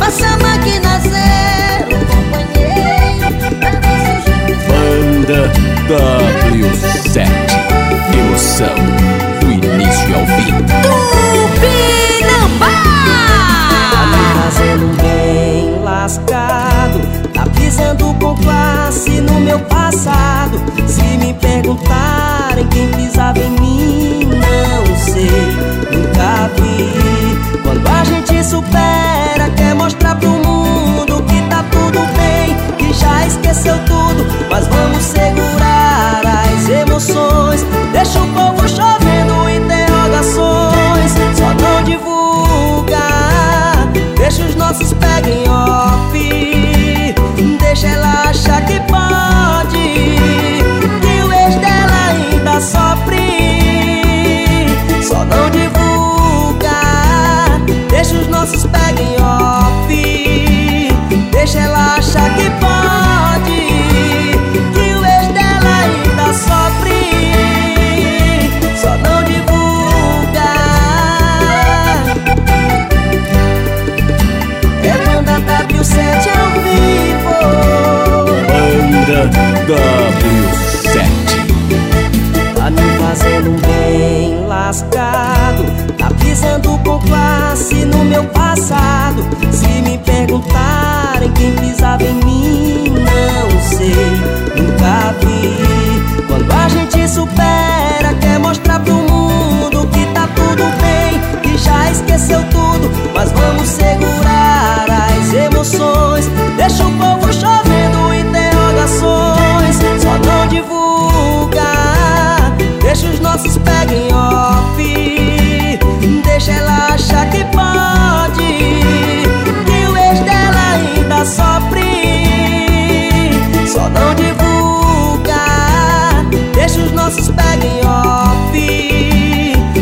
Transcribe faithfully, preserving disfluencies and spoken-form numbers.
Passa a máquina zero, companheiro, pra ver se o juiz... Banda W sete, emoção do início ao fim. Tupinambá! Tá me fazendo bem lascado, tá pisando com classe no meu passado. Se me perguntarem quem pisava em mim, não sei, nunca vi. Quando a gente supera, quer mostrar pro mundo que tá tudo bem, que já esqueceu tudo, mas vamos segurar as emoções. Deixa o povo chovendo interrogações, só não divulga, deixa os nossos peguem off, deixa ela achar que pode, que o ex dela ainda sofre. Só não divulga, deixa os nossos peguem off, deixa ela achar que pode, que o ex dela ainda sofre. Só não divulga. É banda W sete ao vivo. Banda W sete. Tá me fazendo bem lascado, tá pisando com classe no meu passado.